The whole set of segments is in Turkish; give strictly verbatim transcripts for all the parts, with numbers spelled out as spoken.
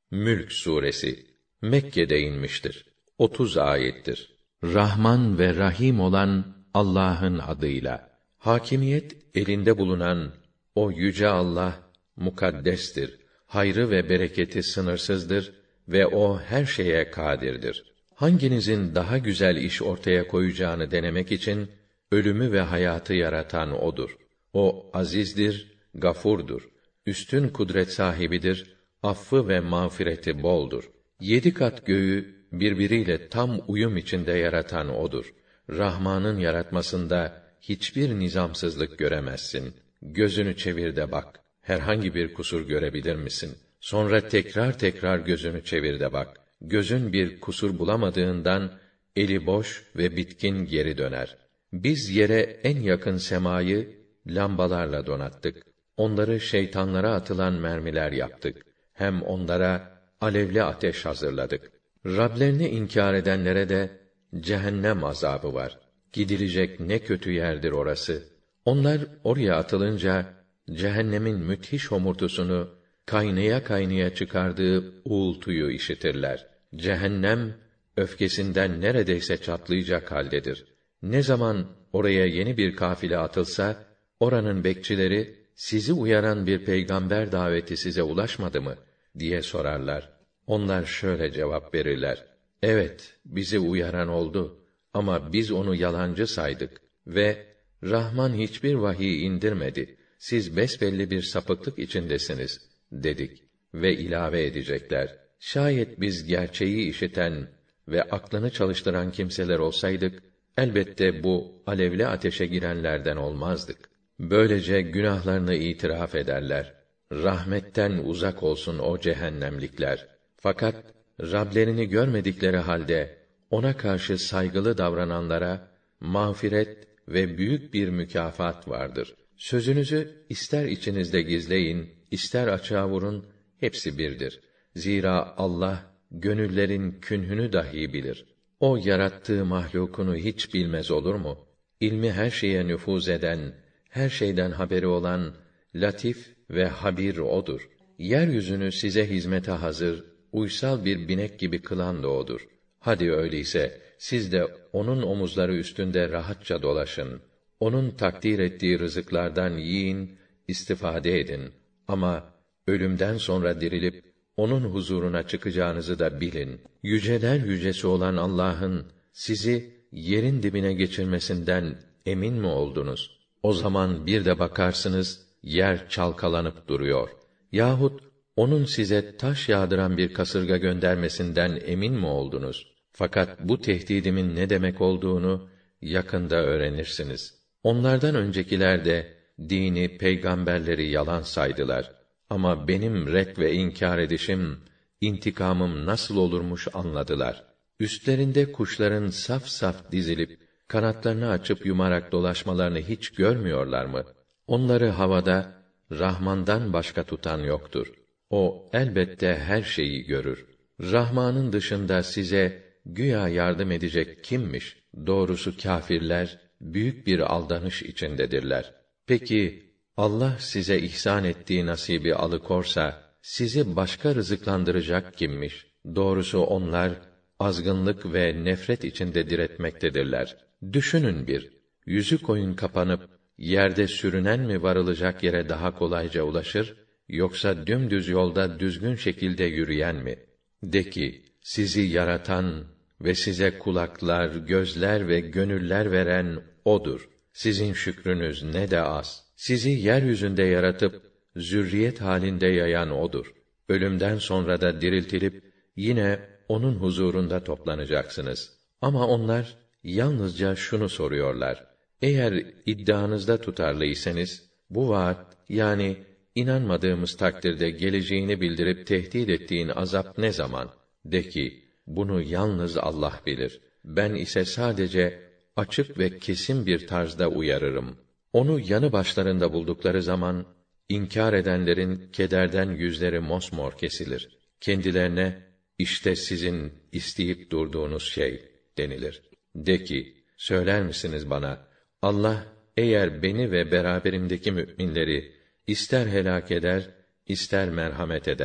Mülk suresi Mekke'de inmiştir. otuz ayettir. Rahman ve Rahim olan Allah'ın adıyla. Hakimiyet elinde bulunan o yüce Allah mukaddestir. Hayrı ve bereketi sınırsızdır ve o her şeye kadirdir. Hanginizin daha güzel iş ortaya koyacağını denemek için ölümü ve hayatı yaratan odur. O azizdir, gafurdur. Üstün kudret sahibidir, affı ve mağfireti boldur. Yedi kat göğü birbiriyle tam uyum içinde yaratan odur. Rahman'ın yaratmasında hiçbir nizamsızlık göremezsin. Gözünü çevir de bak. Herhangi bir kusur görebilir misin? Sonra tekrar tekrar gözünü çevir de bak. Gözün bir kusur bulamadığından eli boş ve bitkin geri döner. Biz yere en yakın semayı lambalarla donattık. Onları şeytanlara atılan mermiler yaptık. Hem onlara alevli ateş hazırladık. Rablerini inkar edenlere de cehennem azabı var. Gidilecek ne kötü yerdir orası. Onlar oraya atılınca cehennemin müthiş homurtusunu kaynaya kaynaya çıkardığı uğultuyu işitirler. Cehennem öfkesinden neredeyse çatlayacak haldedir. Ne zaman oraya yeni bir kafile atılsa, oranın bekçileri, sizi uyaran bir peygamber daveti size ulaşmadı mı diye sorarlar. Onlar şöyle cevap verirler: evet, bizi uyaran oldu ama biz onu yalancı saydık ve Rahman hiçbir vahiy indirmedi. Siz besbelli bir sapıklık içindesiniz dedik ve ilave edecekler: şayet biz gerçeği işiten ve aklını çalıştıran kimseler olsaydık, elbette bu alevli ateşe girenlerden olmazdık. Böylece günahlarını itiraf ederler. Rahmetten uzak olsun o cehennemlikler. Fakat Rablerini görmedikleri halde ona karşı saygılı davrananlara mağfiret ve büyük bir mükafat vardır. Sözünüzü ister içinizde gizleyin, ister açığa vurun, hepsi birdir. Zira Allah gönüllerin künhünü dahi bilir. O yarattığı mahlukunu hiç bilmez olur mu? İlmi her şeye nüfuz eden, her şeyden haberi olan latif ve habir odur. Yeryüzünü size hizmete hazır, uysal bir binek gibi kılan da odur. Hadi öyleyse siz de onun omuzları üstünde rahatça dolaşın. Onun takdir ettiği rızıklardan yiyin, istifade edin. Ama ölümden sonra dirilip onun huzuruna çıkacağınızı da bilin. Yüceler yücesi olan Allah'ın sizi yerin dibine geçirmesinden emin mi oldunuz? O zaman bir de bakarsınız, yer çalkalanıp duruyor. Yahut onun size taş yağdıran bir kasırga göndermesinden emin mi oldunuz? Fakat bu tehdidimin ne demek olduğunu yakında öğrenirsiniz. Onlardan öncekiler de dini, peygamberleri yalan saydılar. Ama benim ret ve inkar edişim, intikamım nasıl olurmuş anladılar. Üstlerinde kuşların saf saf dizilip kanatlarını açıp yumarak dolaşmalarını hiç görmüyorlar mı? Onları havada Rahman'dan başka tutan yoktur. O elbette her şeyi görür. Rahman'ın dışında size güya yardım edecek kimmiş? Doğrusu kâfirler büyük bir aldanış içindedirler. Peki Allah size ihsan ettiği nasibi alıkorsa sizi başka rızıklandıracak kimmiş? Doğrusu onlar azgınlık ve nefret içinde diretmektedirler. Düşünün bir, yüzü koyun kapanıp yerde sürünen mi varılacak yere daha kolayca ulaşır, yoksa dümdüz yolda düzgün şekilde yürüyen mi? De ki, sizi yaratan ve size kulaklar, gözler ve gönüller veren odur. Sizin şükrünüz ne de az. Sizi yeryüzünde yaratıp zürriyet halinde yayan odur. Ölümden sonra da diriltilip yine onun huzurunda toplanacaksınız. Ama onlar yalnızca şunu soruyorlar: eğer iddianızda tutarlıysanız, bu vaat, yani inanmadığımız takdirde geleceğini bildirip tehdit ettiğin azap ne zaman? De ki, bunu yalnız Allah bilir. Ben ise sadece açık ve kesin bir tarzda uyarırım. Onu yanı başlarında buldukları zaman, inkar edenlerin kederden yüzleri mosmor kesilir. Kendilerine, işte sizin isteyip durduğunuz şey denilir. De ki, söyler misiniz bana, Allah eğer beni ve beraberimdeki müminleri ister helak eder, ister merhamet eder.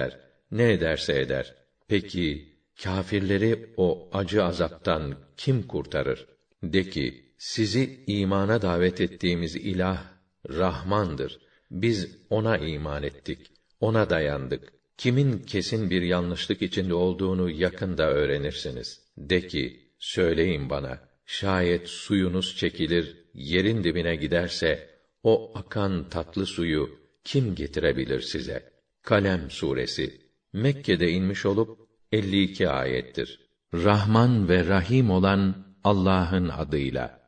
ne ederse eder. Peki kâfirleri o acı azaptan kim kurtarır? De ki, sizi imana davet ettiğimiz ilah Rahmandır. Biz ona iman ettik. Ona dayandık. Kimin kesin bir yanlışlık içinde olduğunu yakında öğrenirsiniz. De ki, söyleyin bana, şayet suyunuz çekilir, yerin dibine giderse, o akan tatlı suyu kim getirebilir size? Kalem suresi Mekke'de inmiş olup elli iki ayettir. Rahman ve Rahim olan Allah'ın adıyla.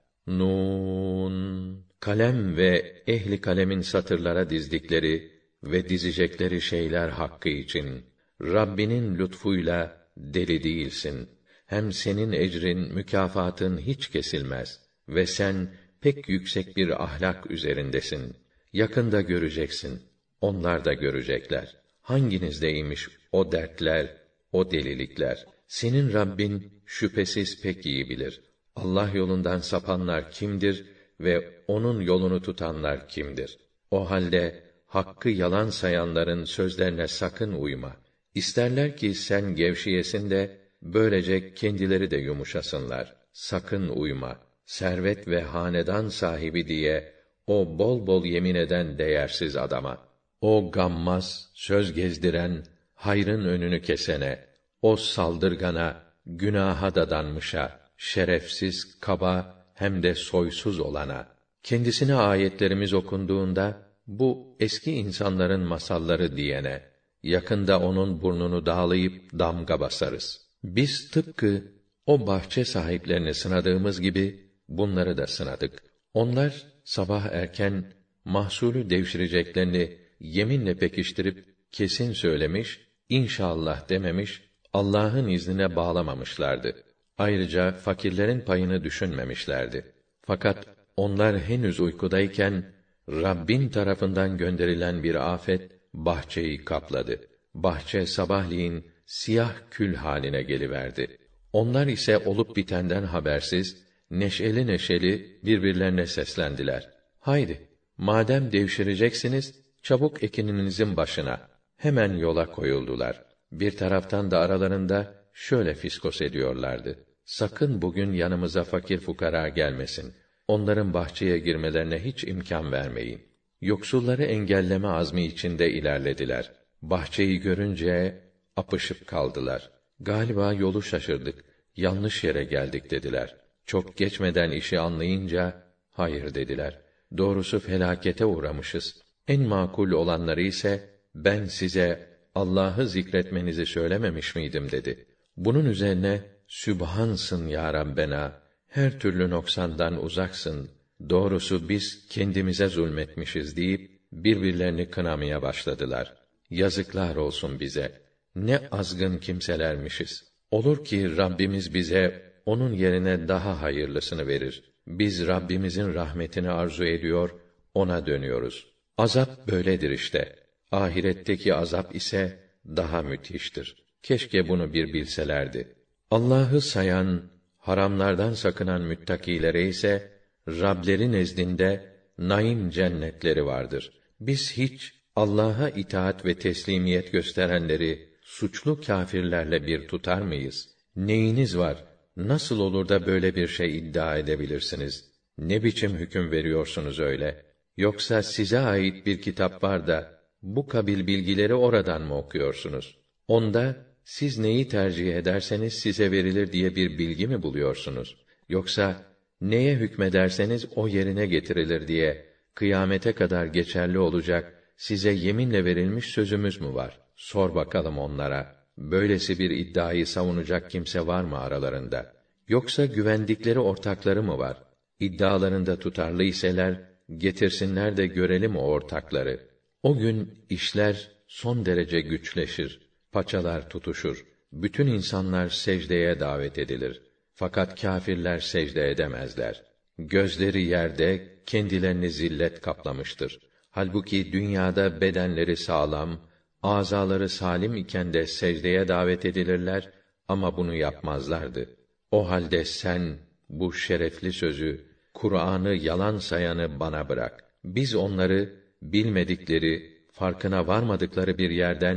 Nun. Kalem ve ehli kalemin satırlara dizdikleri ve dizecekleri şeyler hakkı için Rabbinin lütfuyla deli değilsin. Hem senin ecrin, mükafatın hiç kesilmez ve sen pek yüksek bir ahlak üzerindesin. Yakında göreceksin. Onlar da görecekler. Hanginizdeymiş o dertler, o delilikler? Senin Rabbin şüphesiz pek iyi bilir. Allah yolundan sapanlar kimdir ve onun yolunu tutanlar kimdir? O halde hakkı yalan sayanların sözlerine sakın uyma. İsterler ki sen gevşeyesin de böylece kendileri de yumuşasınlar. Sakın uyma. Servet ve hanedan sahibi diye o bol bol yemin eden değersiz adama. O gammaz, söz gezdiren, hayrın önünü kesene, o saldırgana, günaha dadanmışa, şerefsiz, kaba hem de soysuz olana. Kendisine ayetlerimiz okunduğunda, bu eski insanların masalları diyene, yakında onun burnunu dağlayıp damga basarız. Biz tıpkı o bahçe sahiplerini sınadığımız gibi, bunları da sınadık. Onlar, sabah erken, mahsulü devşireceklerini yeminle pekiştirip, kesin söylemiş, inşallah dememiş, Allah'ın iznine bağlamamışlardı. Ayrıca fakirlerin payını düşünmemişlerdi. Fakat onlar henüz uykudayken Rabbin tarafından gönderilen bir afet bahçeyi kapladı. Bahçe sabahleyin siyah kül haline geliverdi. Onlar ise olup bitenden habersiz, neşeli neşeli birbirlerine seslendiler. Haydi, madem devşireceksiniz, çabuk ekininizin başına. Hemen yola koyuldular. Bir taraftan da aralarında şöyle fiskos ediyorlardı. Sakın bugün yanımıza fakir fukara gelmesin. Onların bahçeye girmelerine hiç imkan vermeyin. Yoksulları engelleme azmi içinde ilerlediler. Bahçeyi görünce apışıp kaldılar. Galiba yolu şaşırdık, yanlış yere geldik dediler. Çok geçmeden işi anlayınca hayır dediler. Doğrusu felakete uğramışız. En makul olanları ise ben size Allah'ı zikretmenizi söylememiş miydim dedi. Bunun üzerine Sübhansın ya Rabbena, her türlü noksandan uzaksın. Doğrusu biz kendimize zulmetmişiz deyip birbirlerini kınamaya başladılar. Yazıklar olsun bize. Ne azgın kimselermişiz. Olur ki Rabbimiz bize onun yerine daha hayırlısını verir. Biz Rabbimizin rahmetini arzu ediyor, ona dönüyoruz. Azap böyledir işte. Ahiretteki azap ise daha müthiştir. Keşke bunu bir bilselerdi. Allah'ı sayan, haramlardan sakınan müttakilere ise Rableri nezdinde naim cennetleri vardır. Biz hiç Allah'a itaat ve teslimiyet gösterenleri suçlu kâfirlerle bir tutar mıyız? Neyiniz var? Nasıl olur da böyle bir şey iddia edebilirsiniz? Ne biçim hüküm veriyorsunuz öyle? Yoksa size ait bir kitap var da bu kabil bilgileri oradan mı okuyorsunuz? Onda siz neyi tercih ederseniz size verilir diye bir bilgi mi buluyorsunuz? Yoksa neye hükmederseniz o yerine getirilir diye kıyamete kadar geçerli olacak size yeminle verilmiş sözümüz mü var? Sor bakalım onlara. Böylesi bir iddiayı savunacak kimse var mı aralarında? Yoksa güvendikleri ortakları mı var? İddialarında tutarlı iseler getirsinler de görelim o ortakları. O gün işler son derece güçleşir. Paçalar tutuşur. Bütün insanlar secdeye davet edilir. Fakat kâfirler secde edemezler. Gözleri yerde, kendilerini zillet kaplamıştır. Halbuki dünyada bedenleri sağlam, azaları salim iken de secdeye davet edilirler ama bunu yapmazlardı. O halde sen bu şerefli sözü, Kur'an'ı yalan sayanı bana bırak. Biz onları bilmedikleri, farkına varmadıkları bir yerden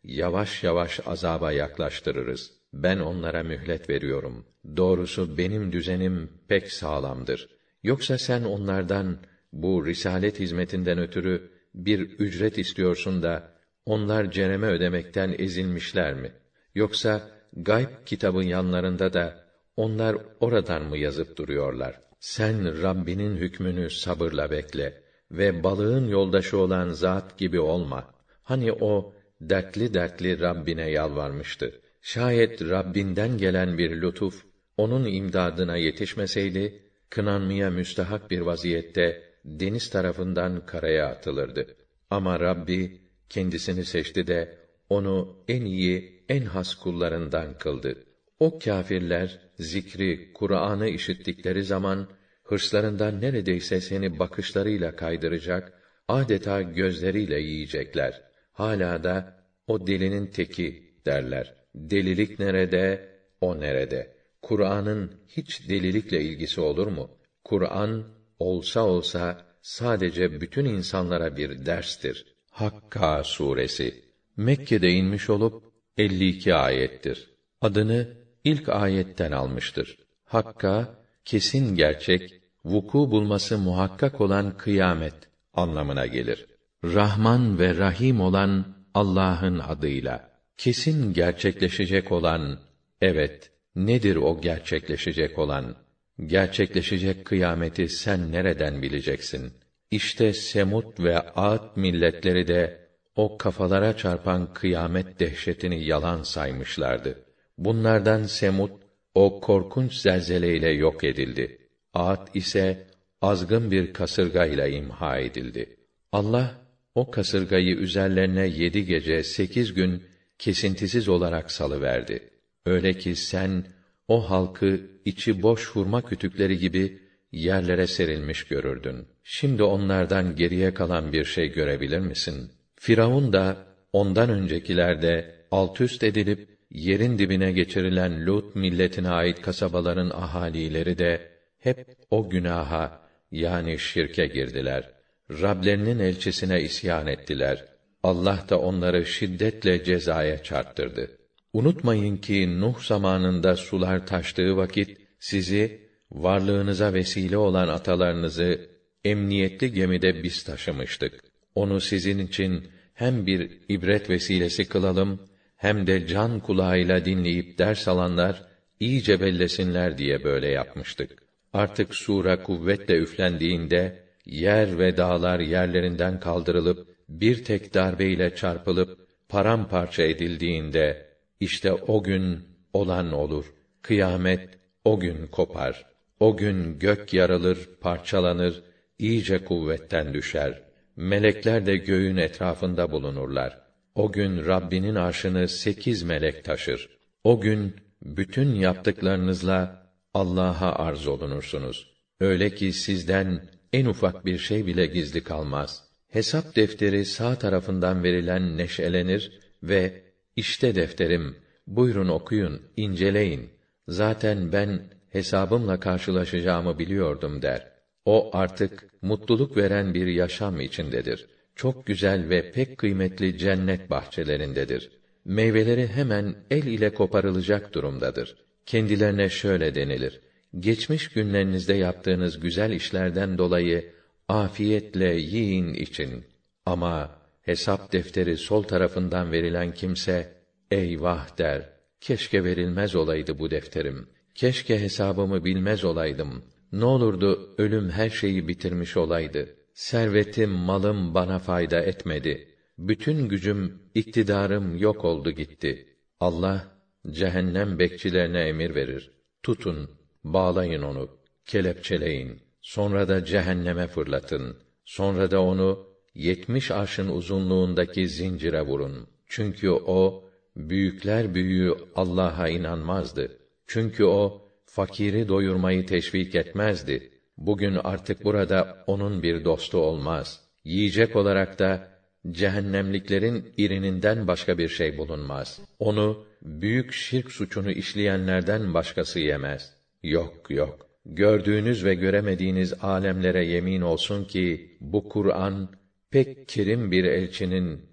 yavaş yavaş azaba yaklaştırırız. Ben onlara mühlet veriyorum. Doğrusu benim düzenim pek sağlamdır. Yoksa sen onlardan bu risalet hizmetinden ötürü bir ücret istiyorsun da onlar cereme ödemekten ezilmişler mi? Yoksa gayb kitabın yanlarında da onlar oradan mı yazıp duruyorlar? Sen Rabbinin hükmünü sabırla bekle ve balığın yoldaşı olan zat gibi olma. Hani o dertli dertli Rabbine yalvarmıştı. Şayet Rabbinden gelen bir lütuf onun imdadına yetişmeseydi, kınanmaya müstahak bir vaziyette deniz tarafından karaya atılırdı. Ama Rabbi kendisini seçti de onu en iyi, en has kullarından kıldı. O kâfirler zikri, Kur'an'ı işittikleri zaman hırslarından neredeyse seni bakışlarıyla kaydıracak, adeta gözleriyle yiyecekler. Hâlâ da o delinin teki derler. Delilik nerede, o nerede? Kur'an'ın hiç delilikle ilgisi olur mu? Kur'an olsa olsa sadece bütün insanlara bir derstir. Hakka suresi Mekke'de inmiş olup elli iki ayettir. Adını ilk ayetten almıştır. Hakka kesin gerçek, vuku bulması muhakkak olan kıyamet anlamına gelir. Rahman ve Rahim olan Allah'ın adıyla. Kesin gerçekleşecek olan, evet, nedir o gerçekleşecek olan? Gerçekleşecek kıyameti sen nereden bileceksin? İşte Semud ve Âd milletleri de o kafalara çarpan kıyamet dehşetini yalan saymışlardı. Bunlardan Semud o korkunç zelzeleyle yok edildi. Âd ise azgın bir kasırga ile imha edildi. Allah o kasırgayı üzerlerine yedi gece sekiz gün kesintisiz olarak salıverdi. Öyle ki sen o halkı içi boş hurma kütükleri gibi yerlere serilmiş görürdün. Şimdi onlardan geriye kalan bir şey görebilir misin? Firavun da ondan öncekiler de altüst edilip yerin dibine geçirilen Lut milletine ait kasabaların ahalileri de hep o günaha yani şirke girdiler. Rablerinin elçisine isyan ettiler. Allah da onları şiddetle cezaya çarptırdı. Unutmayın ki Nuh zamanında sular taştığı vakit sizi, varlığınıza vesile olan atalarınızı emniyetli gemide biz taşımıştık. Onu sizin için hem bir ibret vesilesi kılalım, hem de can kulağıyla dinleyip ders alanlar iyice bellesinler diye böyle yapmıştık. Artık sura kuvvetle üflendiğinde yer ve dağlar yerlerinden kaldırılıp bir tek darbeyle çarpılıp paramparça edildiğinde işte o gün olan olur. Kıyamet o gün kopar. O gün gök yarılır, parçalanır, iyice kuvvetten düşer. Melekler de göğün etrafında bulunurlar. O gün Rabbinin arşını sekiz melek taşır. O gün bütün yaptıklarınızla Allah'a arz olunursunuz. Öyle ki sizden en ufak bir şey bile gizli kalmaz. Hesap defteri sağ tarafından verilen neşelenir ve işte defterim, buyurun okuyun, inceleyin. Zaten ben hesabımla karşılaşacağımı biliyordum der. O artık mutluluk veren bir yaşam içindedir. Çok güzel ve pek kıymetli cennet bahçelerindedir. Meyveleri hemen el ile koparılacak durumdadır. Kendilerine şöyle denilir: geçmiş günlerinizde yaptığınız güzel işlerden dolayı afiyetle yiyin için. Ama hesap defteri sol tarafından verilen kimse eyvah der. Keşke verilmez olaydı bu defterim. Keşke hesabımı bilmez olaydım. Ne olurdu ölüm her şeyi bitirmiş olaydı. Servetim, malım bana fayda etmedi. Bütün gücüm, iktidarım yok oldu gitti. Allah cehennem bekçilerine emir verir. Tutun, bağlayın onu, kelepçeleyin. Sonra da cehenneme fırlatın. Sonra da onu yetmiş arşın uzunluğundaki zincire vurun. Çünkü o büyükler büyüğü Allah'a inanmazdı. Çünkü o fakiri doyurmayı teşvik etmezdi. Bugün artık burada onun bir dostu olmaz. Yiyecek olarak da cehennemliklerin irininden başka bir şey bulunmaz. Onu büyük şirk suçunu işleyenlerden başkası yemez. Yok yok. Gördüğünüz ve göremediğiniz alemlere yemin olsun ki bu Kur'an pek kerim bir elçinin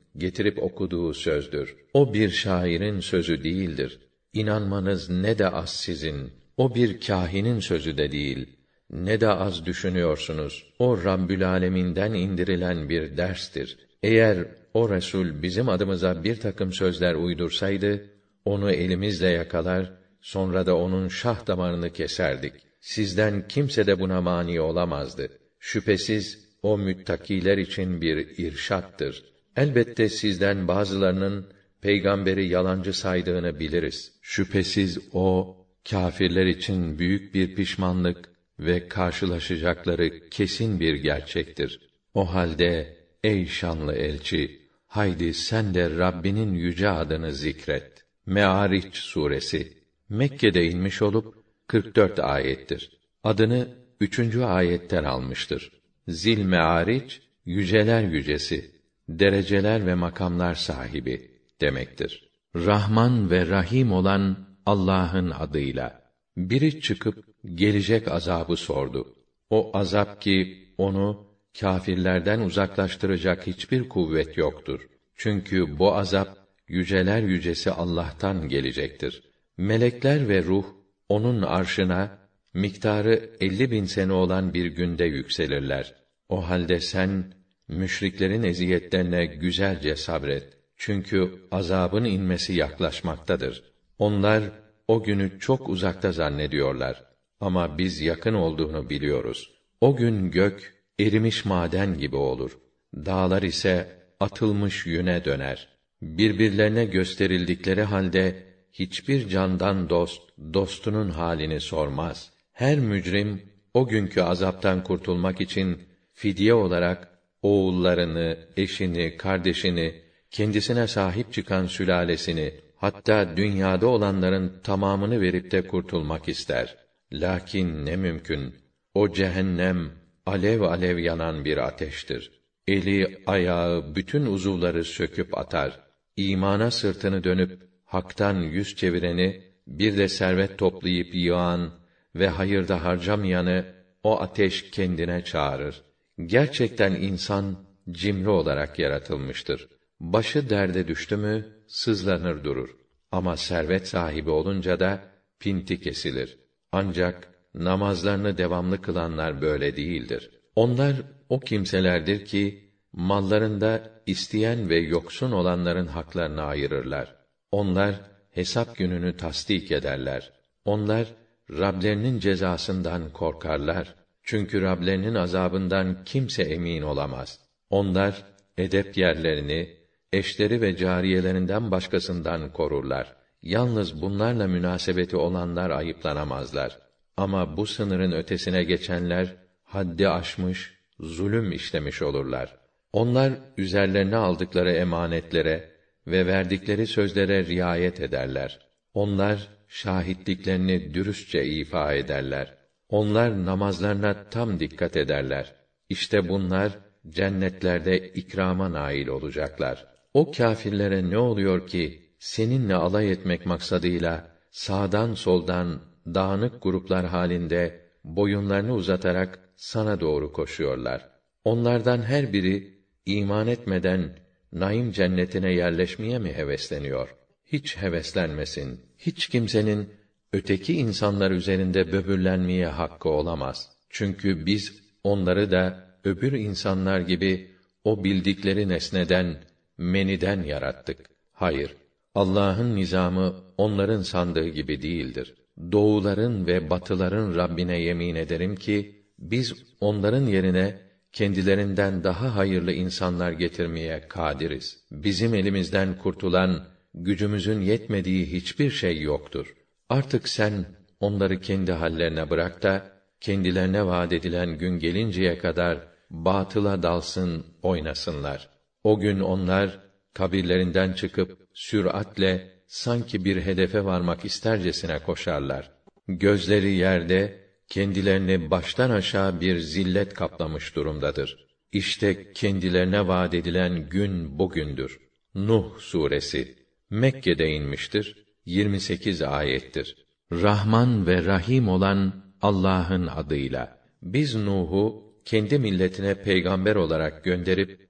getirip okuduğu sözdür. O bir şairin sözü değildir. İnanmanız ne de az sizin. O bir kâhinin sözü de değil. Ne de az düşünüyorsunuz. O Rabbül Âlemin'den indirilen bir derstir. Eğer o Resul bizim adımıza bir takım sözler uydursaydı, onu elimizle yakalar, sonra da onun şah damarını keserdik. Sizden kimse de buna mani olamazdı. Şüphesiz o müttakiler için bir irşattır. Elbette sizden bazılarının peygamberi yalancı saydığını biliriz. Şüphesiz o kâfirler için büyük bir pişmanlık ve karşılaşacakları kesin bir gerçektir. O halde ey şanlı elçi, haydi sen de Rabbinin yüce adını zikret. Me'ariç suresi Mekke'de inmiş olup kırk dört ayettir. Adını üçüncü ayetten almıştır. Zil Me'ariç, yüceler yücesi, dereceler ve makamlar sahibi demektir. Rahman ve Rahim olan Allah'ın adıyla. Biri çıkıp gelecek azabı sordu. O azap ki onu kâfirlerden uzaklaştıracak hiçbir kuvvet yoktur. Çünkü bu azap yüceler yücesi Allah'tan gelecektir. Melekler ve ruh onun arşına miktarı elli bin sene olan bir günde yükselirler. O halde sen müşriklerin eziyetlerine güzelce sabret. Çünkü azabın inmesi yaklaşmaktadır. Onlar o günü çok uzakta zannediyorlar. Ama biz yakın olduğunu biliyoruz. O gün gök erimiş maden gibi olur. Dağlar ise atılmış yüne döner. Birbirlerine gösterildikleri halde hiçbir candan dost dostunun halini sormaz. Her mücrim o günkü azaptan kurtulmak için fidye olarak oğullarını, eşini, kardeşini, kendisine sahip çıkan sülalesini, hatta dünyada olanların tamamını verip de kurtulmak ister. Lakin ne mümkün? O cehennem alev alev yanan bir ateştir. Eli, ayağı, bütün uzuvları söküp atar. İmana sırtını dönüp haktan yüz çevireni, bir de servet toplayıp yığan ve hayırda harcamayanı o ateş kendine çağırır. Gerçekten insan cimri olarak yaratılmıştır. Başı derde düştü mü sızlanır durur. Ama servet sahibi olunca da pinti kesilir. Ancak namazlarını devamlı kılanlar böyle değildir. Onlar o kimselerdir ki mallarında isteyen ve yoksun olanların haklarını ayırırlar. Onlar hesap gününü tasdik ederler. Onlar Rablerinin cezasından korkarlar. Çünkü Rablerinin azabından kimse emin olamaz. Onlar edep yerlerini, eşleri ve cariyelerinden başkasından korurlar. Yalnız bunlarla münasebeti olanlar ayıplanamazlar. Ama bu sınırın ötesine geçenler haddi aşmış, zulüm işlemiş olurlar. Onlar üzerlerine aldıkları emanetlere ve verdikleri sözlere riayet ederler. Onlar şahitliklerini dürüstçe ifa ederler. Onlar namazlarına tam dikkat ederler. İşte bunlar cennetlerde ikrama nail olacaklar. O kâfirlere ne oluyor ki seninle alay etmek maksadıyla sağdan soldan dağınık gruplar halinde boyunlarını uzatarak sana doğru koşuyorlar. Onlardan her biri iman etmeden naim cennetine yerleşmeye mi hevesleniyor? Hiç heveslenmesin. Hiç kimsenin öteki insanlar üzerinde böbürlenmeye hakkı olamaz. Çünkü biz onları da öbür insanlar gibi o bildikleri nesneden, meniden yarattık. Hayır, Allah'ın nizamı onların sandığı gibi değildir. Doğuların ve batıların Rabbine yemin ederim ki biz onların yerine kendilerinden daha hayırlı insanlar getirmeye kadiriz. Bizim elimizden kurtulan, gücümüzün yetmediği hiçbir şey yoktur. Artık sen onları kendi hallerine bırak da kendilerine vaad edilen gün gelinceye kadar batıla dalsın, oynasınlar. O gün onlar kabirlerinden çıkıp süratle sanki bir hedefe varmak istercesine koşarlar. Gözleri yerde, kendilerini baştan aşağı bir zillet kaplamış durumdadır. İşte kendilerine vaad edilen gün bugündür. Nuh suresi Mekke'de inmiştir. yirmi sekiz ayettir. Rahman ve Rahim olan Allah'ın adıyla. Biz Nuh'u kendi milletine peygamber olarak gönderip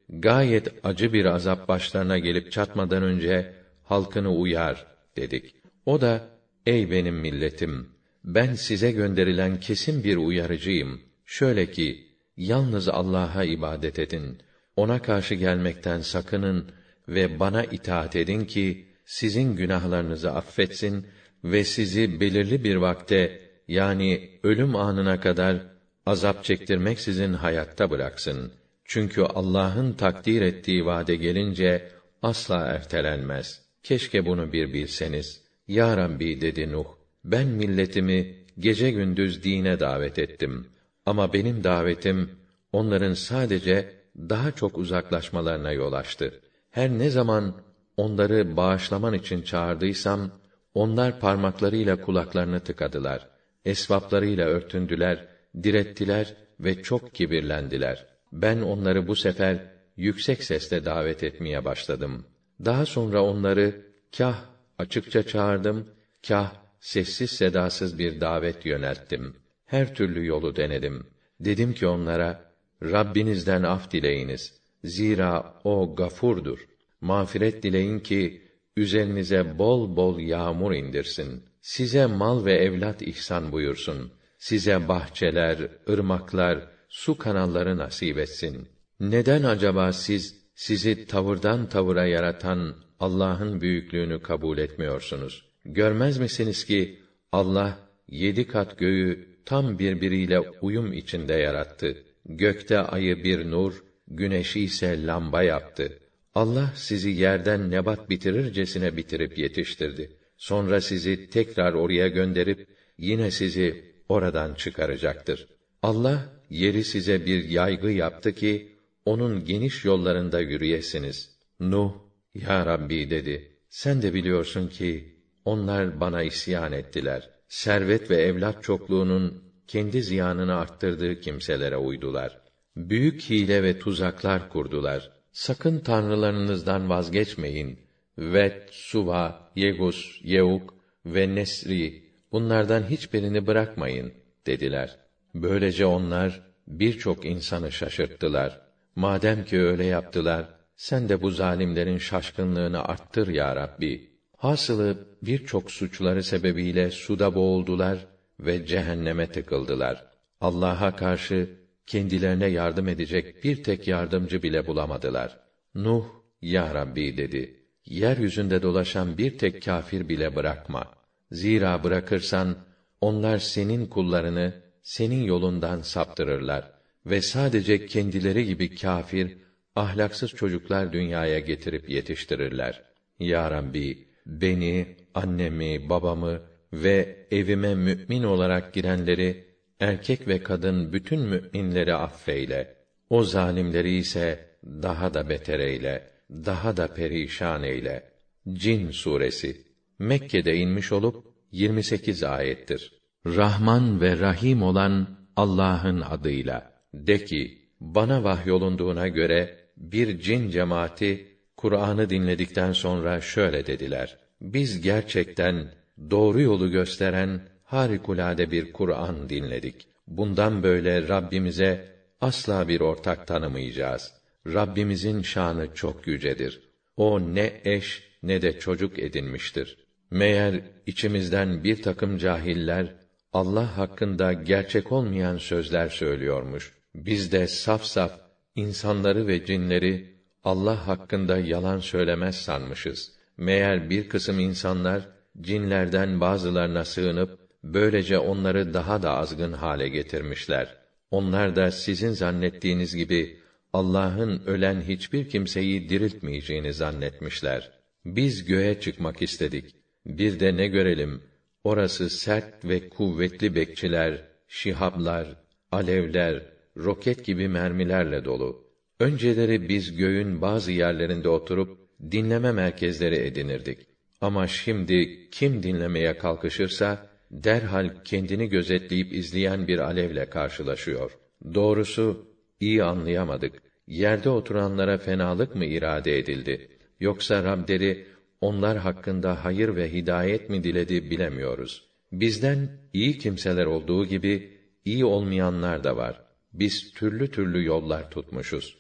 gayet acı bir azap başlarına gelip çatmadan önce halkını uyar dedik. O da, ey benim milletim, ben size gönderilen kesin bir uyarıcıyım. Şöyle ki, yalnız Allah'a ibadet edin, ona karşı gelmekten sakının ve bana itaat edin ki, sizin günahlarınızı affetsin ve sizi belirli bir vakte, yani ölüm anına kadar azap çektirmeksizin hayatta bıraksın. Çünkü Allah'ın takdir ettiği vade gelince asla ertelenmez. Keşke bunu bir bilseniz. Ya Rabbi dedi Nuh, ben milletimi gece gündüz dine davet ettim. Ama benim davetim onların sadece daha çok uzaklaşmalarına yol açtı. Her ne zaman onları bağışlaman için çağırdıysam, onlar parmaklarıyla kulaklarını tıkadılar. Esvaplarıyla örtündüler, direttiler ve çok kibirlendiler. Ben onları bu sefer yüksek sesle davet etmeye başladım. Daha sonra onları kâh açıkça çağırdım, kâh sessiz sedasız bir davet yönelttim. Her türlü yolu denedim. Dedim ki onlara, Rabbinizden af dileyiniz. Zira o gafurdur. Mağfiret dileyin ki üzerinize bol bol yağmur indirsin. Size mal ve evlat ihsan buyursun. Size bahçeler, ırmaklar, su kanalları nasip etsin. Neden acaba siz sizi tavırdan tavıra yaratan Allah'ın büyüklüğünü kabul etmiyorsunuz? Görmez misiniz ki Allah yedi kat göğü tam birbiriyle uyum içinde yarattı. Gökte ayı bir nur, güneşi ise lamba yaptı. Allah sizi yerden nebat bitirircesine bitirip yetiştirdi. Sonra sizi tekrar oraya gönderip yine sizi oradan çıkaracaktır. Allah yeri size bir yaygı yaptı ki onun geniş yollarında yürüyesiniz. Nuh, ya Rabbi dedi. Sen de biliyorsun ki onlar bana isyan ettiler. Servet ve evlat çokluğunun kendi ziyanını arttırdığı kimselere uydular. Büyük hile ve tuzaklar kurdular. Sakın tanrılarınızdan vazgeçmeyin. Vet, Suva, Yegus, Yeuk ve Nesri, bunlardan hiçbirini bırakmayın dediler. Böylece onlar birçok insanı şaşırttılar. Madem ki öyle yaptılar, sen de bu zalimlerin şaşkınlığını arttır ya Rabbi. Hasılı birçok suçları sebebiyle suda boğuldular ve cehenneme tıkıldılar. Allah'a karşı kendilerine yardım edecek bir tek yardımcı bile bulamadılar. Nuh, ya Rabbi dedi. Yeryüzünde dolaşan bir tek kâfir bile bırakma. Zira bırakırsan onlar senin kullarını senin yolundan saptırırlar ve sadece kendileri gibi kâfir, ahlaksız çocuklar dünyaya getirip yetiştirirler. Ya Rabbi, beni, annemi, babamı ve evime mü'min olarak girenleri, erkek ve kadın bütün mü'minleri affeyle. O zalimleri ise daha da beter eyle, daha da perişan eyle. Cin suresi Mekke'de inmiş olup yirmi sekiz ayettir. Rahman ve Rahim olan Allah'ın adıyla. De ki, bana vahyolunduğuna göre bir cin cemaati Kur'an'ı dinledikten sonra şöyle dediler: Biz gerçekten doğru yolu gösteren harikulade bir Kur'an dinledik. Bundan böyle Rabbimize asla bir ortak tanımayacağız. Rabbimizin şanı çok yücedir. O ne eş ne de çocuk edinmiştir. Meğer içimizden bir takım cahiller Allah hakkında gerçek olmayan sözler söylüyormuş. Biz de saf saf insanları ve cinleri Allah hakkında yalan söylemez sanmışız. Meğer bir kısım insanlar cinlerden bazılarına sığınıp böylece onları daha da azgın hale getirmişler. Onlar da sizin zannettiğiniz gibi Allah'ın ölen hiçbir kimseyi diriltmeyeceğini zannetmişler. Biz göğe çıkmak istedik. Bir de ne görelim? Orası sert ve kuvvetli bekçiler, şihablar, alevler, roket gibi mermilerle dolu. Önceleri biz göğün bazı yerlerinde oturup dinleme merkezleri edinirdik. Ama şimdi kim dinlemeye kalkışırsa derhal kendini gözetleyip izleyen bir alevle karşılaşıyor. Doğrusu iyi anlayamadık. Yerde oturanlara fenalık mı irade edildi? Yoksa Rableri onlar hakkında hayır ve hidayet mi diledi bilemiyoruz. Bizden iyi kimseler olduğu gibi iyi olmayanlar da var. Biz türlü türlü yollar tutmuşuz.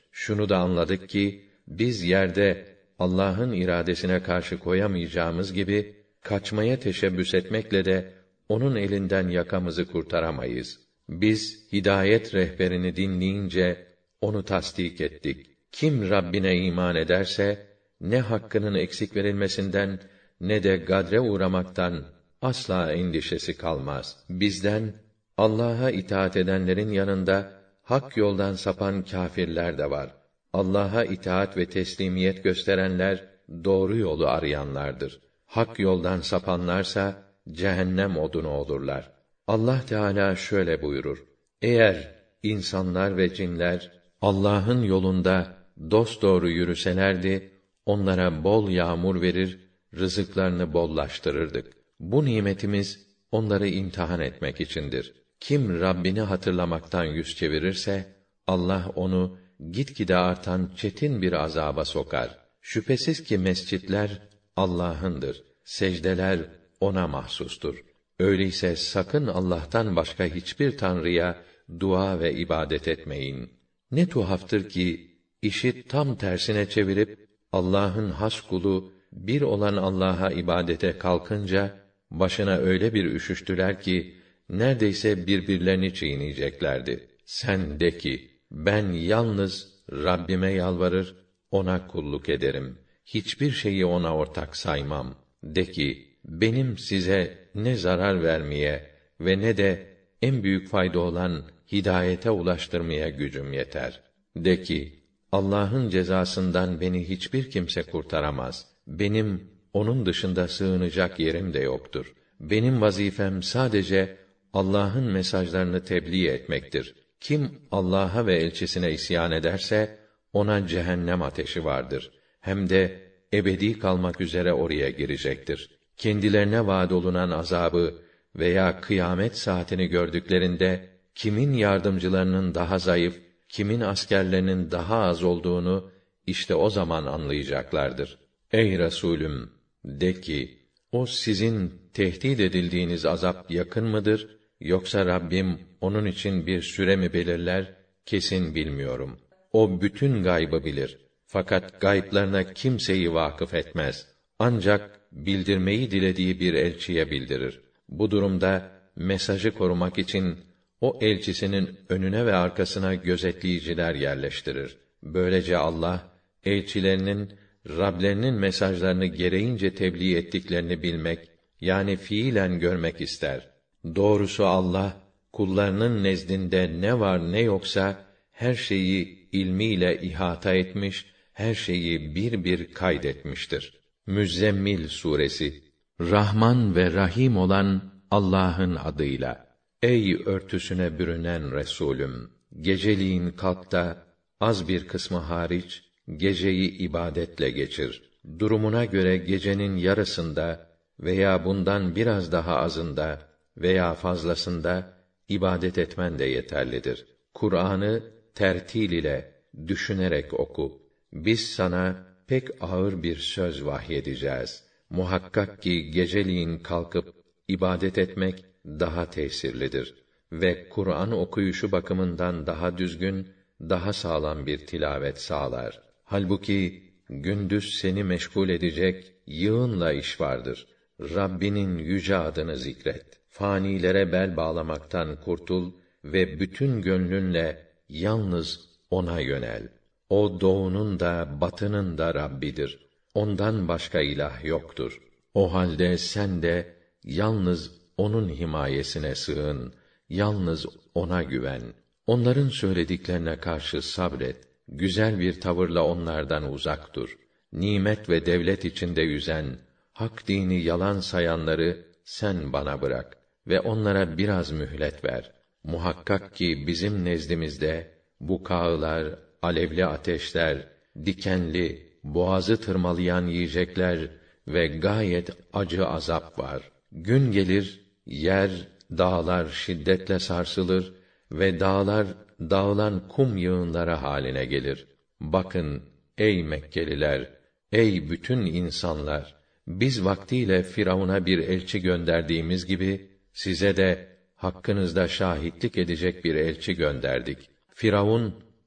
şunu da anladık ki, biz yerde Allah'ın iradesine karşı koyamayacağımız gibi, kaçmaya teşebbüs etmekle de onun elinden yakamızı kurtaramayız. Biz hidayet rehberini dinleyince onu tasdik ettik. Kim Rabbine iman ederse ne hakkının eksik verilmesinden ne de gadre uğramaktan asla endişesi kalmaz. Bizden Allah'a itaat edenlerin yanında hak yoldan sapan kâfirler de var. Allah'a itaat ve teslimiyet gösterenler doğru yolu arayanlardır. Hak yoldan sapanlarsa cehennem odunu olurlar. Allah Teala şöyle buyurur: Eğer insanlar ve cinler Allah'ın yolunda dosdoğru yürüselerdi, onlara bol yağmur verir, rızıklarını bollaştırırdık. Bu nimetimiz onları imtihan etmek içindir. Kim Rabbini hatırlamaktan yüz çevirirse, Allah onu gitgide artan çetin bir azaba sokar. Şüphesiz ki mescitler Allah'ındır. Secdeler ona mahsustur. Öyleyse sakın Allah'tan başka hiçbir tanrıya dua ve ibadet etmeyin. Ne tuhaftır ki işi tam tersine çevirip Allah'ın has kulu bir olan Allah'a ibadete kalkınca başına öyle bir üşüştüler ki neredeyse birbirlerini çiğneyeceklerdi. Sen de ki ben yalnız Rabbime yalvarır, ona kulluk ederim. Hiçbir şeyi ona ortak saymam. De ki benim size ne zarar vermeye ve ne de en büyük fayda olan hidayete ulaştırmaya gücüm yeter. De ki Allah'ın cezasından beni hiçbir kimse kurtaramaz. Benim onun dışında sığınacak yerim de yoktur. Benim vazifem sadece Allah'ın mesajlarını tebliğ etmektir. Kim Allah'a ve elçisine isyan ederse ona cehennem ateşi vardır. Hem de ebedi kalmak üzere oraya girecektir. Kendilerine vaad olunan azabı veya kıyamet saatini gördüklerinde kimin yardımcılarının daha zayıf, kimin askerlerinin daha az olduğunu işte o zaman anlayacaklardır. Ey Resulüm, de ki, o sizin tehdit edildiğiniz azap yakın mıdır, yoksa Rabbim onun için bir süre mi belirler, kesin bilmiyorum. O bütün gaybı bilir. Fakat gayplarına kimseyi vakıf etmez. Ancak bildirmeyi dilediği bir elçiye bildirir. Bu durumda mesajı korumak için o elçisinin önüne ve arkasına gözetleyiciler yerleştirir. Böylece Allah elçilerinin Rablerinin mesajlarını gereğince tebliğ ettiklerini bilmek, yani fiilen görmek ister. Doğrusu Allah kullarının nezdinde ne var ne yoksa her şeyi ilmiyle ihata etmiş, her şeyi bir bir kaydetmiştir. Müzzemmil suresi. Rahman ve Rahim olan Allah'ın adıyla. Ey örtüsüne bürünen Resulüm, geceliğin kalk da az bir kısmı hariç geceyi ibadetle geçir. Durumuna göre gecenin yarısında veya bundan biraz daha azında veya fazlasında ibadet etmen de yeterlidir. Kur'an'ı tertil ile düşünerek oku. Biz sana pek ağır bir söz vahyedeceğiz. Muhakkak ki geceliğin kalkıp ibadet etmek daha tesirlidir ve Kur'an okuyuşu bakımından daha düzgün, daha sağlam bir tilavet sağlar. Halbuki gündüz seni meşgul edecek yığınla iş vardır. Rabbinin yüce adını zikret. Fanilere bel bağlamaktan kurtul ve bütün gönlünle yalnız ona yönel. O doğunun da batının da Rabbidir. Ondan başka ilah yoktur. O halde sen de yalnız onun himayesine sığın, yalnız ona güven. Onların söylediklerine karşı sabret. Güzel bir tavırla onlardan uzak dur. Nimet ve devlet içinde yüzen, hak dini yalan sayanları sen bana bırak ve onlara biraz mühlet ver. Muhakkak ki bizim nezdimizde bu kağılar, alevli ateşler, dikenli, boğazı tırmalayan yiyecekler ve gayet acı azap var. Gün gelir, yer, dağlar şiddetle sarsılır ve dağlar dağılan kum yığınları haline gelir. Bakın ey Mekkeliler, ey bütün insanlar, biz vaktiyle Firavun'a bir elçi gönderdiğimiz gibi size de hakkınızda şahitlik edecek bir elçi gönderdik. Firavun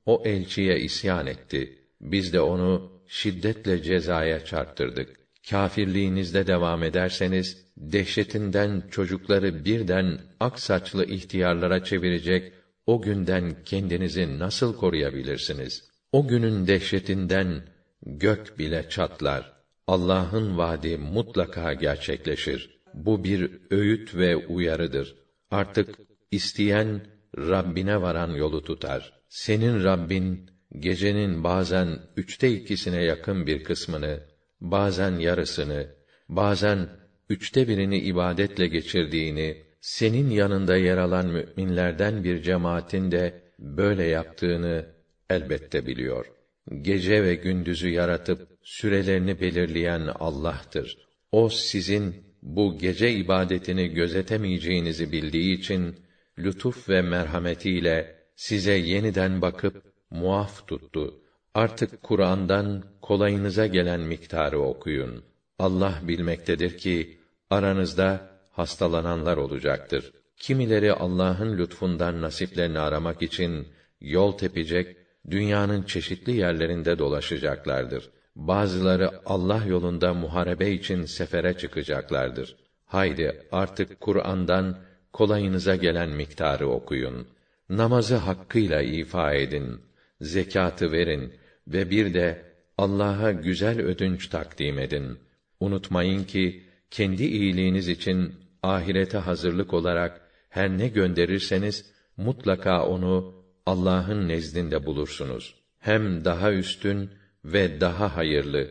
o elçiye isyan etti. Biz de onu şiddetle cezaya çarptırdık. Kâfirliğinizde devam ederseniz, dehşetinden çocukları birden ak saçlı ihtiyarlara çevirecek o günden kendinizi nasıl koruyabilirsiniz? O günün dehşetinden gök bile çatlar. Allah'ın vaadi mutlaka gerçekleşir. Bu bir öğüt ve uyarıdır. Artık isteyen Rabbine varan yolu tutar. Senin Rabbin gecenin bazen üçte ikisine yakın bir kısmını, bazen yarısını, bazen üçte birini ibadetle geçirdiğini, senin yanında yer alan müminlerden bir cemaatin de böyle yaptığını elbette biliyor. Gece ve gündüzü yaratıp sürelerini belirleyen Allah'tır. O sizin bu gece ibadetini gözetemeyeceğinizi bildiği için lütuf ve merhametiyle size yeniden bakıp muaf tuttu. Artık Kur'an'dan kolayınıza gelen miktarı okuyun. Allah bilmektedir ki aranızda hastalananlar olacaktır. Kimileri Allah'ın lütfundan nasiplerini aramak için yol tepecek, dünyanın çeşitli yerlerinde dolaşacaklardır. Bazıları Allah yolunda muharebe için sefere çıkacaklardır. Haydi artık Kur'an'dan kolayınıza gelen miktarı okuyun. Namazı hakkıyla ifa edin. Zekatı verin ve bir de Allah'a güzel ödünç takdim edin. Unutmayın ki kendi iyiliğiniz için ahirete hazırlık olarak her ne gönderirseniz mutlaka onu Allah'ın nezdinde bulursunuz. Hem daha üstün ve daha hayırlı,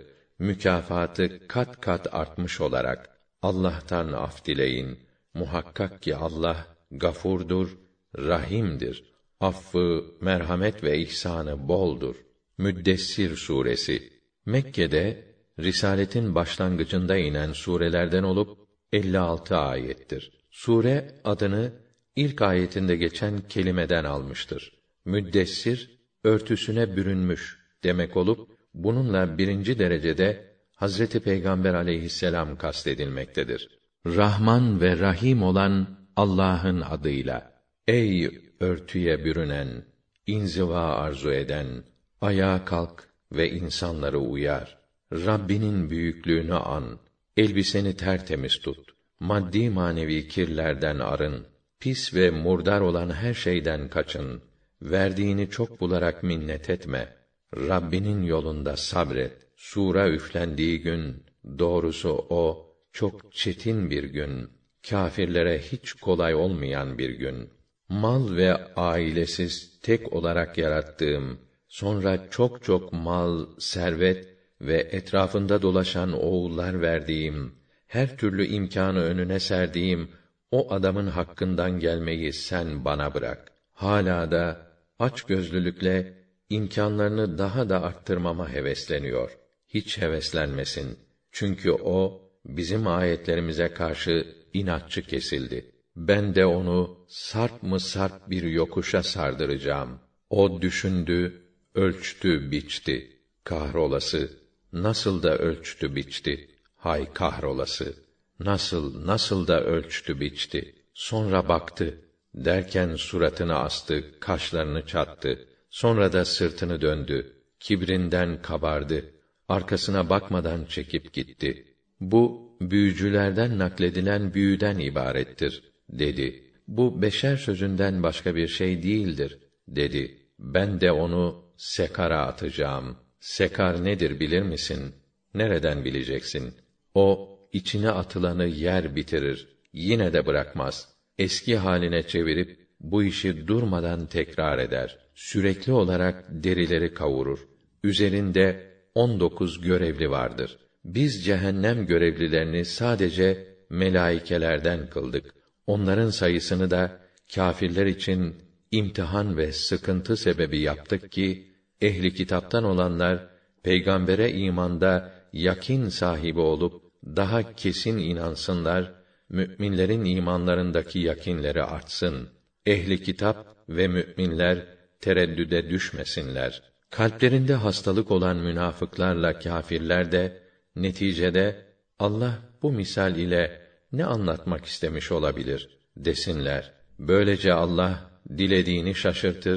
mükafatı kat kat artmış olarak Allah'tan af dileyin. Muhakkak ki Allah gafurdur, rahimdir. Affı, merhamet ve ihsanı boldur. Müddessir suresi Mekke'de risaletin başlangıcında inen surelerden olup elli altı ayettir. Sure adını ilk ayetinde geçen kelimeden almıştır. Müddessir örtüsüne bürünmüş demek olup bununla birinci derecede Hazreti Peygamber aleyhisselam kastedilmektedir. Rahman ve Rahim olan Allah'ın adıyla. Ey örtüye bürünen, inziva arzu eden, ayağa kalk ve insanları uyar. Rabbinin büyüklüğünü an, elbiseni tertemiz tut. Maddi manevi kirlerden arın. Pis ve murdar olan her şeyden kaçın. Verdiğini çok bularak minnet etme. Rabbinin yolunda sabret. Sura üflendiği gün, doğrusu o çok çetin bir gün. Kâfirlere hiç kolay olmayan bir gün. Mal ve ailesiz tek olarak yarattığım, sonra çok çok mal, servet ve etrafında dolaşan oğullar verdiğim, her türlü imkânı önüne serdiğim o adamın hakkından gelmeyi sen bana bırak. Hâlâ da açgözlülükle imkânlarını daha da arttırmama hevesleniyor. Hiç heveslenmesin. Çünkü o bizim ayetlerimize karşı inatçı kesildi. Ben de onu sarp mı sarp bir yokuşa sardıracağım. O düşündü, ölçtü, biçti. Kahrolası, nasıl da ölçtü, biçti. Hay kahrolası, nasıl, nasıl da ölçtü, biçti. Sonra baktı, derken suratını astı, kaşlarını çattı. Sonra da sırtını döndü, kibrinden kabardı. Arkasına bakmadan çekip gitti. Bu, büyücülerden nakledilen büyüden ibarettir, dedi. Bu, beşer sözünden başka bir şey değildir, dedi. Ben de onu sekara atacağım. Sekar nedir bilir misin? Nereden bileceksin? O, içine atılanı yer bitirir, yine de bırakmaz. Eski haline çevirip, bu işi durmadan tekrar eder. Sürekli olarak derileri kavurur. Üzerinde on dokuz görevli vardır. Biz cehennem görevlilerini sadece melaikelerden kıldık. Onların sayısını da kâfirler için imtihan ve sıkıntı sebebi yaptık ki ehli kitaptan olanlar peygambere imanda yakin sahibi olup daha kesin inansınlar, müminlerin imanlarındaki yakinleri artsın. Ehli kitap ve müminler tereddüde düşmesinler. Kalplerinde hastalık olan münafıklarla kâfirler de neticede Allah bu misal ile ne anlatmak istemiş olabilir desinler. Böylece Allah dilediğini şaşırtır,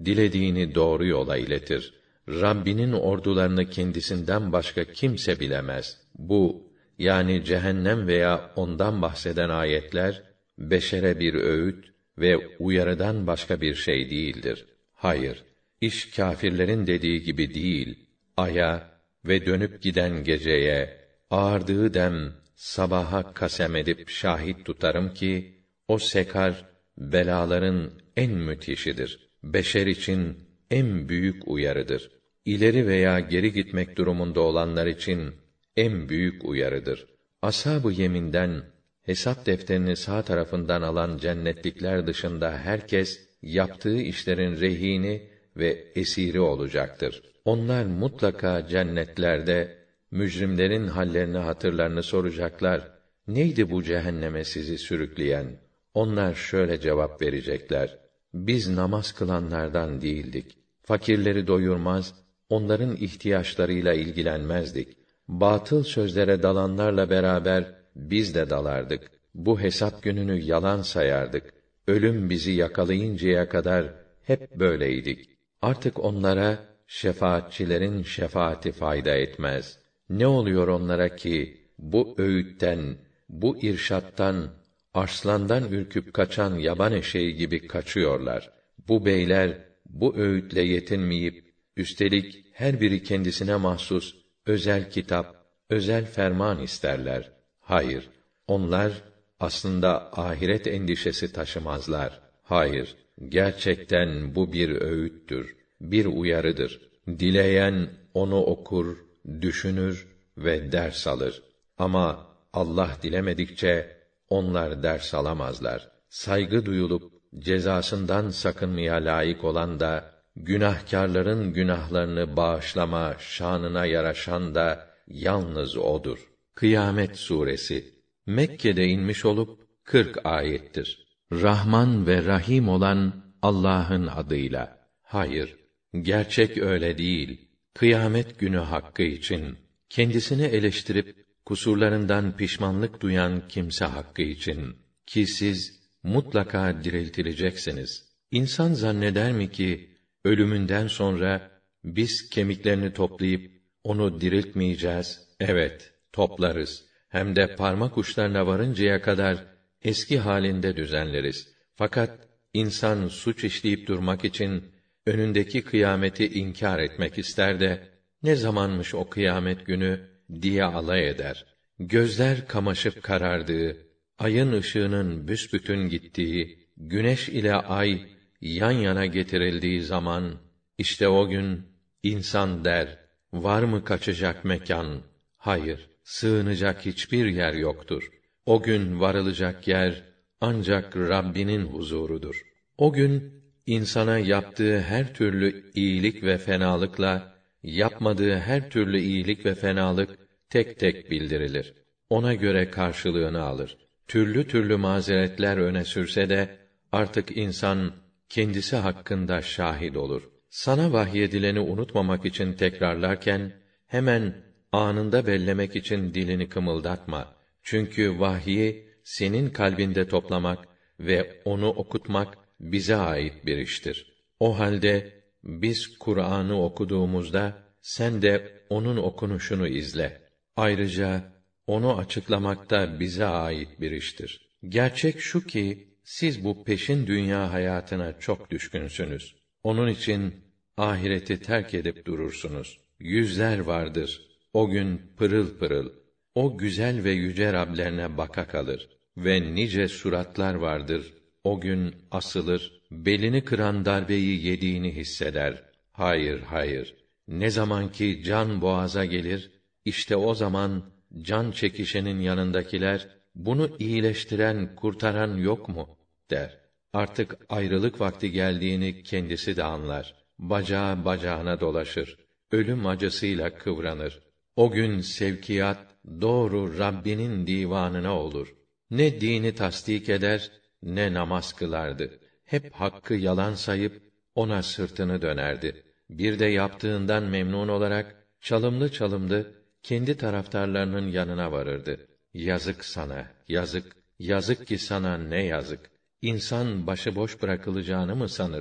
dilediğini doğru yola iletir. Rabbinin ordularını kendisinden başka kimse bilemez. Bu, yani cehennem veya ondan bahseden ayetler, beşere bir öğüt ve uyarıdan başka bir şey değildir. Hayır, iş kâfirlerin dediği gibi değil. Aya ve dönüp giden geceye, ağardığı dem sabaha kasem edip şahit tutarım ki, o sekar, belaların en müthişidir. Beşer için en büyük uyarıdır. İleri veya geri gitmek durumunda olanlar için en büyük uyarıdır. Ashab-ı Yemin'den hesap defterini sağ tarafından alan cennetlikler dışında herkes yaptığı işlerin rehini ve esiri olacaktır. Onlar mutlaka cennetlerde mücrimlerin hallerini hatırlarını soracaklar. Neydi bu cehenneme sizi sürükleyen? Onlar şöyle cevap verecekler: Biz namaz kılanlardan değildik. Fakirleri doyurmaz, onların ihtiyaçlarıyla ilgilenmezdik. Batıl sözlere dalanlarla beraber biz de dalardık. Bu hesap gününü yalan sayardık. Ölüm bizi yakalayıncaya kadar hep böyleydik. Artık onlara şefaatçilerin şefaati fayda etmez. Ne oluyor onlara ki bu öğütten, bu irşattan, arslandan ürküp kaçan yaban eşeği gibi kaçıyorlar. Bu beyler bu öğütle yetinmeyip, üstelik her biri kendisine mahsus özel kitap, özel ferman isterler. Hayır, onlar aslında ahiret endişesi taşımazlar. Hayır, gerçekten bu bir öğüttür, bir uyarıdır. Dileyen onu okur, düşünür ve ders alır. Ama Allah dilemedikçe onlar ders alamazlar. Saygı duyulup cezasından sakınmaya layık olan da, günahkârların günahlarını bağışlama şanına yaraşan da yalnız odur. Kıyamet Suresi Mekke'de inmiş olup kırk ayettir. Rahman ve Rahim olan Allah'ın adıyla. Hayır, gerçek öyle değil. Kıyamet günü hakkı için, kendisini eleştirip kusurlarından pişmanlık duyan kimse hakkı için ki siz mutlaka diriltileceksiniz. İnsan zanneder mi ki ölümünden sonra biz kemiklerini toplayıp onu diriltmeyeceğiz? Evet, toplarız. Hem de parmak uçlarına varıncaya kadar eski halinde düzenleriz. Fakat insan suç işleyip durmak için önündeki kıyameti inkar etmek ister de ne zamanmış o kıyamet günü diye alay eder. Gözler kamaşıp karardığı, ayın ışığının büsbütün gittiği, güneş ile ay yan yana getirildiği zaman, işte o gün insan der: var mı kaçacak mekan? Hayır, sığınacak hiçbir yer yoktur. O gün varılacak yer ancak Rabbinin huzurudur. O gün insana yaptığı her türlü iyilik ve fenalıkla yapmadığı her türlü iyilik ve fenalık tek tek bildirilir. Ona göre karşılığını alır. Türlü türlü mazeretler öne sürse de artık insan kendisi hakkında şahit olur. Sana vahyedileni unutmamak için tekrarlarken hemen anında bellemek için dilini kımıldatma. Çünkü vahyi senin kalbinde toplamak ve onu okutmak bize ait bir iştir. O halde biz Kur'an'ı okuduğumuzda sen de onun okunuşunu izle. Ayrıca onu açıklamak da bize ait bir iştir. Gerçek şu ki siz bu peşin dünya hayatına çok düşkünsünüz. Onun için ahireti terk edip durursunuz. Yüzler vardır o gün pırıl pırıl. O güzel ve yüce Rablerine baka kalır ve nice suratlar vardır. O gün asılır, belini kıran darbeyi yediğini hisseder. Hayır, hayır. Ne zaman ki can boğaza gelir, işte o zaman can çekişenin yanındakiler, bunu iyileştiren, kurtaran yok mu? Der. Artık ayrılık vakti geldiğini kendisi de anlar. Bacağı bacağına dolaşır. Ölüm acısıyla kıvranır. O gün sevkiyat doğru Rabbinin divanına olur. Ne dini tasdik eder, ne namaz kılardı. Hep hakkı yalan sayıp ona sırtını dönerdi. Bir de yaptığından memnun olarak çalımlı çalımlı kendi taraftarlarının yanına varırdı. Yazık sana, yazık, yazık ki sana ne yazık. İnsan başıboş bırakılacağını mı sanır?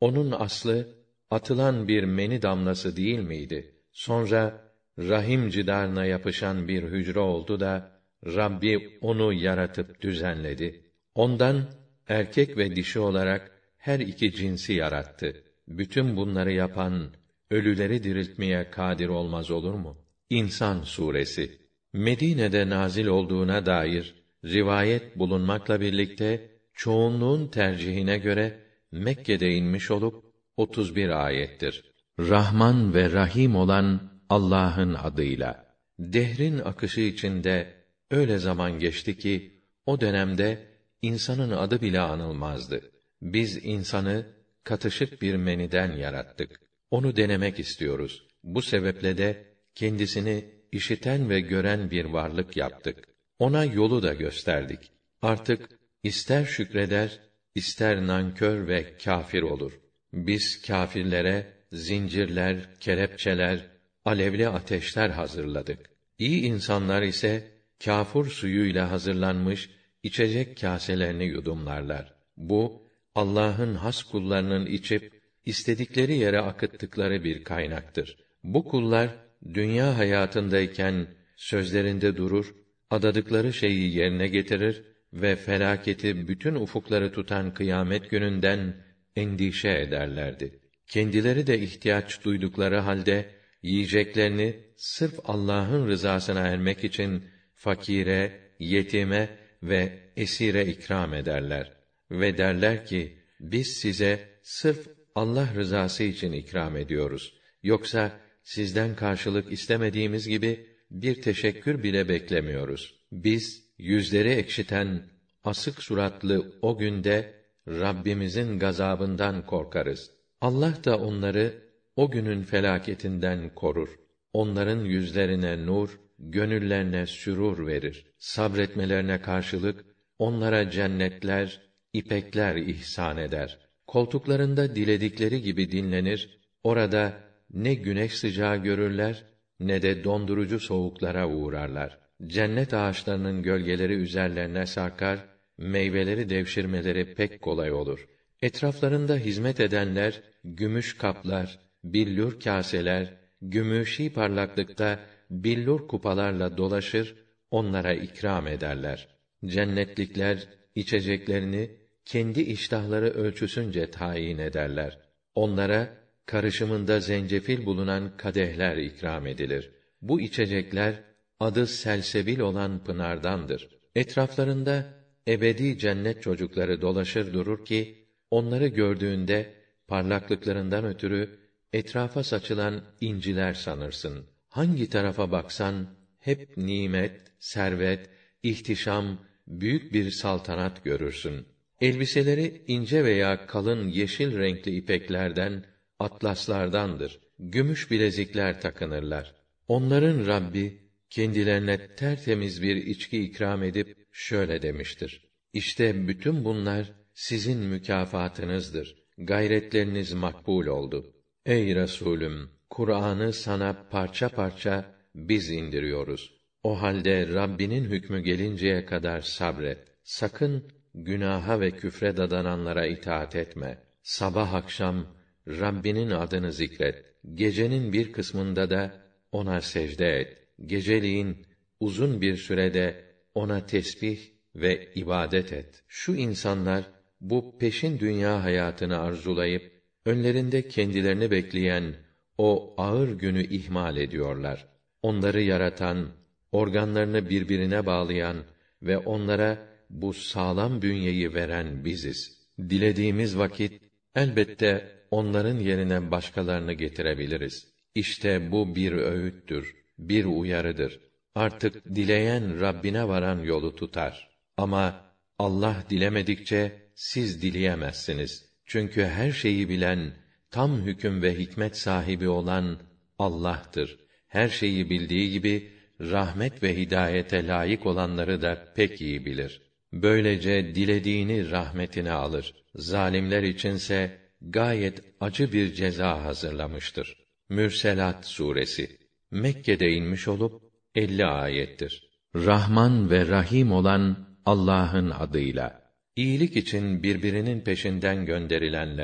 Onun aslı atılan bir meni damlası değil miydi? Sonra rahim cidarına yapışan bir hücre oldu da Rabbi onu yaratıp düzenledi. Ondan erkek ve dişi olarak her iki cinsi yarattı. Bütün bunları yapan ölüleri diriltmeye kadir olmaz olur mu? İnsan suresi Medine'de nazil olduğuna dair rivayet bulunmakla birlikte çoğunluğun tercihine göre Mekke'de inmiş olup otuz bir ayettir. Rahman ve Rahim olan Allah'ın adıyla. Dehrin akışı içinde öyle zaman geçti ki o dönemde insanın adı bile anılmazdı. Biz insanı katışık bir meniden yarattık. Onu denemek istiyoruz. Bu sebeple de kendisini işiten ve gören bir varlık yaptık. Ona yolu da gösterdik. Artık ister şükreder, ister nankör ve kâfir olur. Biz kâfirlere zincirler, kelepçeler, alevli ateşler hazırladık. İyi insanlar ise kâfur suyuyla hazırlanmış içecek kâselerini yudumlarlar. Bu Allah'ın has kullarının içip istedikleri yere akıttıkları bir kaynaktır. Bu kullar dünya hayatındayken sözlerinde durur, adadıkları şeyi yerine getirir ve felaketi bütün ufukları tutan kıyamet gününden endişe ederlerdi. Kendileri de ihtiyaç duydukları halde yiyeceklerini sırf Allah'ın rızasına ermek için fakire, yetime ve esire ikram ederler ve derler ki biz size sırf Allah rızası için ikram ediyoruz. Yoksa sizden karşılık istemediğimiz gibi bir teşekkür bile beklemiyoruz. Biz yüzleri ekşiten asık suratlı o günde Rabbimizin gazabından korkarız. Allah da onları o günün felaketinden korur. Onların yüzlerine nur, gönüllerine sürur verir. Sabretmelerine karşılık onlara cennetler, ipekler ihsan eder. Koltuklarında diledikleri gibi dinlenir. Orada ne güneş sıcağı görürler ne de dondurucu soğuklara uğrarlar. Cennet ağaçlarının gölgeleri üzerlerine sarkar, meyveleri devşirmeleri pek kolay olur. Etraflarında hizmet edenler gümüş kaplar, billur kâseler, gümüşî parlaklıkta billur kupalarla dolaşır, onlara ikram ederler. Cennetlikler içeceklerini kendi iştahları ölçüsünce tayin ederler. Onlara karışımında zencefil bulunan kadehler ikram edilir. Bu içecekler adı selsebil olan pınardandır. Etraflarında ebedi cennet çocukları dolaşır durur ki onları gördüğünde parlaklıklarından ötürü etrafa saçılan inciler sanırsın. Hangi tarafa baksan hep nimet, servet, ihtişam, büyük bir saltanat görürsün. Elbiseleri ince veya kalın yeşil renkli ipeklerden, atlaslardandır. Gümüş bilezikler takınırlar. Onların Rabbi kendilerine tertemiz bir içki ikram edip şöyle demiştir: İşte bütün bunlar sizin mükafatınızdır. Gayretleriniz makbul oldu. Ey Resulüm, Kur'an'ı sana parça parça biz indiriyoruz. O halde Rabbinin hükmü gelinceye kadar sabret. Sakın günaha ve küfre dadananlara itaat etme. Sabah akşam Rabbinin adını zikret. Gecenin bir kısmında da ona secde et. Geceliğin uzun bir sürede ona tesbih ve ibadet et. Şu insanlar bu peşin dünya hayatını arzulayıp önlerinde kendilerini bekleyen o ağır günü ihmal ediyorlar. Onları yaratan, organlarını birbirine bağlayan ve onlara bu sağlam bünyeyi veren biziz. Dilediğimiz vakit elbette onların yerine başkalarını getirebiliriz. İşte bu bir öğüttür, bir uyarıdır. Artık dileyen Rabbine varan yolu tutar. Ama Allah dilemedikçe siz dileyemezsiniz. Çünkü her şeyi bilen, tam hüküm ve hikmet sahibi olan Allah'tır. Her şeyi bildiği gibi rahmet ve hidayete layık olanları da pek iyi bilir. Böylece dilediğini rahmetine alır. Zalimler içinse gayet acı bir ceza hazırlamıştır. Mürselat suresi Mekke'de inmiş olup elli ayettir. Rahman ve Rahim olan Allah'ın adıyla. İyilik için birbirinin peşinden gönderilenler,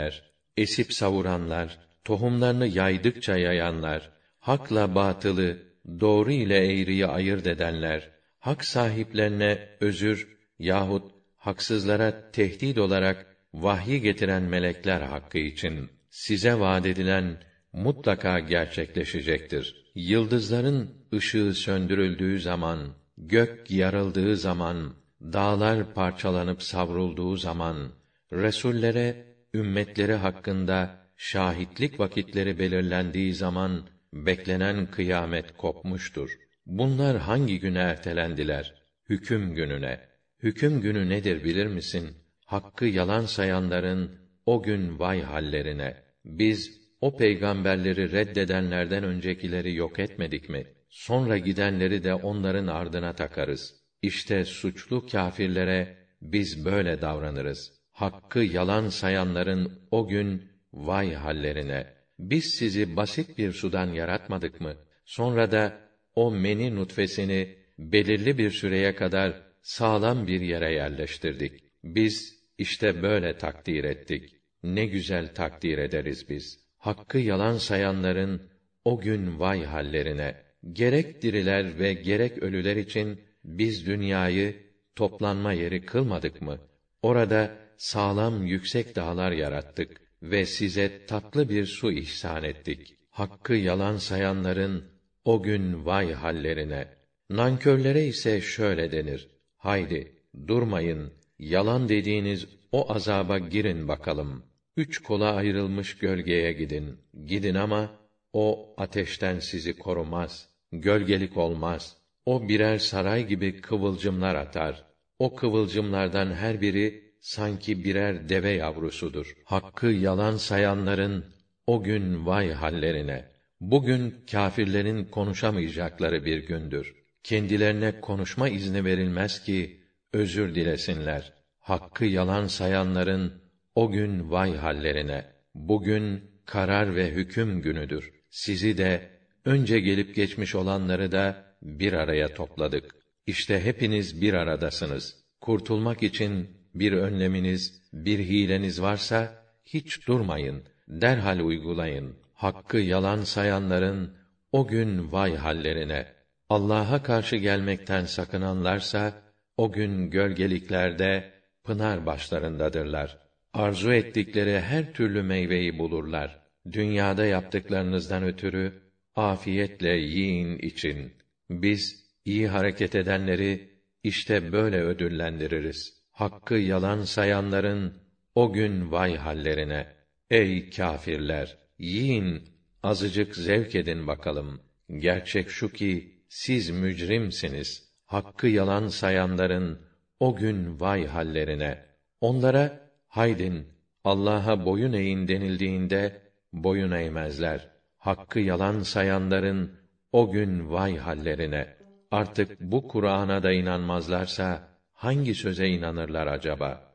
esip savuranlar, tohumlarını yaydıkça yayanlar, hakla batılı, doğru ile eğriyi ayırt edenler, hak sahiplerine özür yahut haksızlara tehdit olarak vahyi getiren melekler hakkı için size vaad edilen mutlaka gerçekleşecektir. Yıldızların ışığı söndürüldüğü zaman, gök yarıldığı zaman, dağlar parçalanıp savrulduğu zaman, resullere ümmetleri hakkında şahitlik vakitleri belirlendiği zaman beklenen kıyamet kopmuştur. Bunlar hangi güne ertelendiler? Hüküm gününe. Hüküm günü nedir bilir misin? Hakkı yalan sayanların o gün vay hallerine. Biz o peygamberleri reddedenlerden öncekileri yok etmedik mi? Sonra gidenleri de onların ardına takarız. İşte suçlu kâfirlere biz böyle davranırız. Hakkı yalan sayanların o gün vay hallerine. Biz sizi basit bir sudan yaratmadık mı? Sonra da o meni nutfesini belirli bir süreye kadar sağlam bir yere yerleştirdik. Biz işte böyle takdir ettik. Ne güzel takdir ederiz biz. Hakkı yalan sayanların o gün vay hallerine. Gerek diriler ve gerek ölüler için biz dünyayı toplanma yeri kılmadık mı? Orada sağlam yüksek dağlar yarattık ve size tatlı bir su ihsan ettik. Hakkı yalan sayanların o gün vay hallerine. Nankörlere ise şöyle denir: haydi durmayın, yalan dediğiniz o azaba girin bakalım. Üç kola ayrılmış gölgeye gidin. Gidin ama o ateşten sizi korumaz. Gölgelik olmaz. O birer saray gibi kıvılcımlar atar. O kıvılcımlardan her biri sanki birer deve yavrusudur. Hakkı yalan sayanların o gün vay hallerine. Bugün kâfirlerin konuşamayacakları bir gündür. Kendilerine konuşma izni verilmez ki özür dilesinler. Hakkı yalan sayanların o gün vay hallerine. Bugün karar ve hüküm günüdür. Sizi de önce gelip geçmiş olanları da bir araya topladık. İşte hepiniz bir aradasınız. Kurtulmak için bir önleminiz, bir hileniz varsa hiç durmayın, derhal uygulayın. Hakkı yalan sayanların o gün vay hallerine. Allah'a karşı gelmekten sakınanlarsa o gün gölgeliklerde pınar başlarındadırlar. Arzu ettikleri her türlü meyveyi bulurlar. Dünyada yaptıklarınızdan ötürü afiyetle yiyin için. Biz iyi hareket edenleri işte böyle ödüllendiririz. Hakkı yalan sayanların o gün vay hallerine. Ey kâfirler! Yiyin, azıcık zevk edin bakalım. Gerçek şu ki siz mücrimsiniz. Hakkı yalan sayanların o gün vay hallerine. Onlara haydin Allah'a boyun eğin denildiğinde boyun eğmezler. Hakkı yalan sayanların o gün vay hallerine. Artık bu Kur'an'a da inanmazlarsa hangi söze inanırlar acaba?